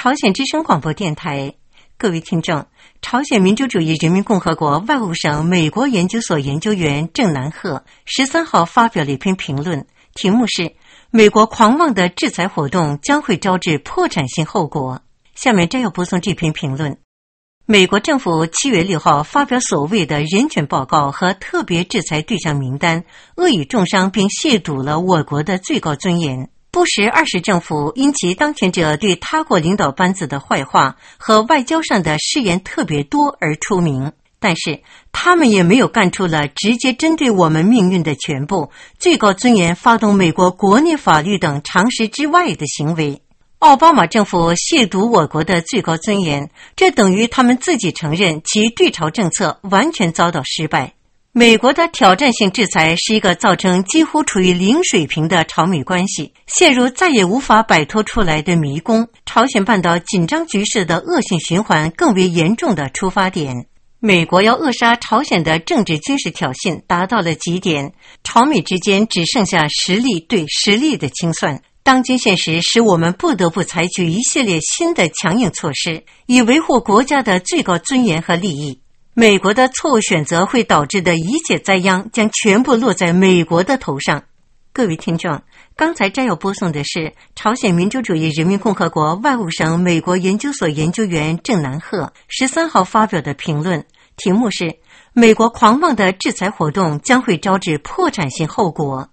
朝鲜之声广播电台，各位听众，朝鲜民主主义人民共和国外务省美国研究所研究员郑南鹤13号发表了一篇评论，题目是美国狂妄的制裁活动将会招致破产性后果。下面摘要播送这篇评论。美国政府7月6号发表所谓的人权报告和特别制裁对象名单，恶意重伤并亵渎了我国的最高尊严。布什2世政府因其当权者对他国领导班子的坏话和外交上的失言特别多而出名，但是他们也没有干出了直接针对我们命运的全部、最高尊严发动美国国内法律等常识之外的行为。奥巴马政府亵渎我国的最高尊严，这等于他们自己承认其对朝政策完全遭到失败。美国的挑战性制裁是一个造成几乎处于零水平的朝美关系陷入再也无法摆脱出来的迷宫，朝鲜半岛紧张局势的恶性循环更为严重的出发点。美国要扼杀朝鲜的政治军事挑衅达到了极点，朝美之间只剩下实力对实力的清算。当今现实使我们不得不采取一系列新的强硬措施，以维护国家的最高尊严和利益。美国的错误选择会导致的一切灾殃将全部落在美国的头上。各位听众，刚才摘要播送的是朝鲜民主主义人民共和国外务省美国研究所研究员郑南鹤13号发表的评论，题目是美国狂妄的制裁活动将会招致破产性后果。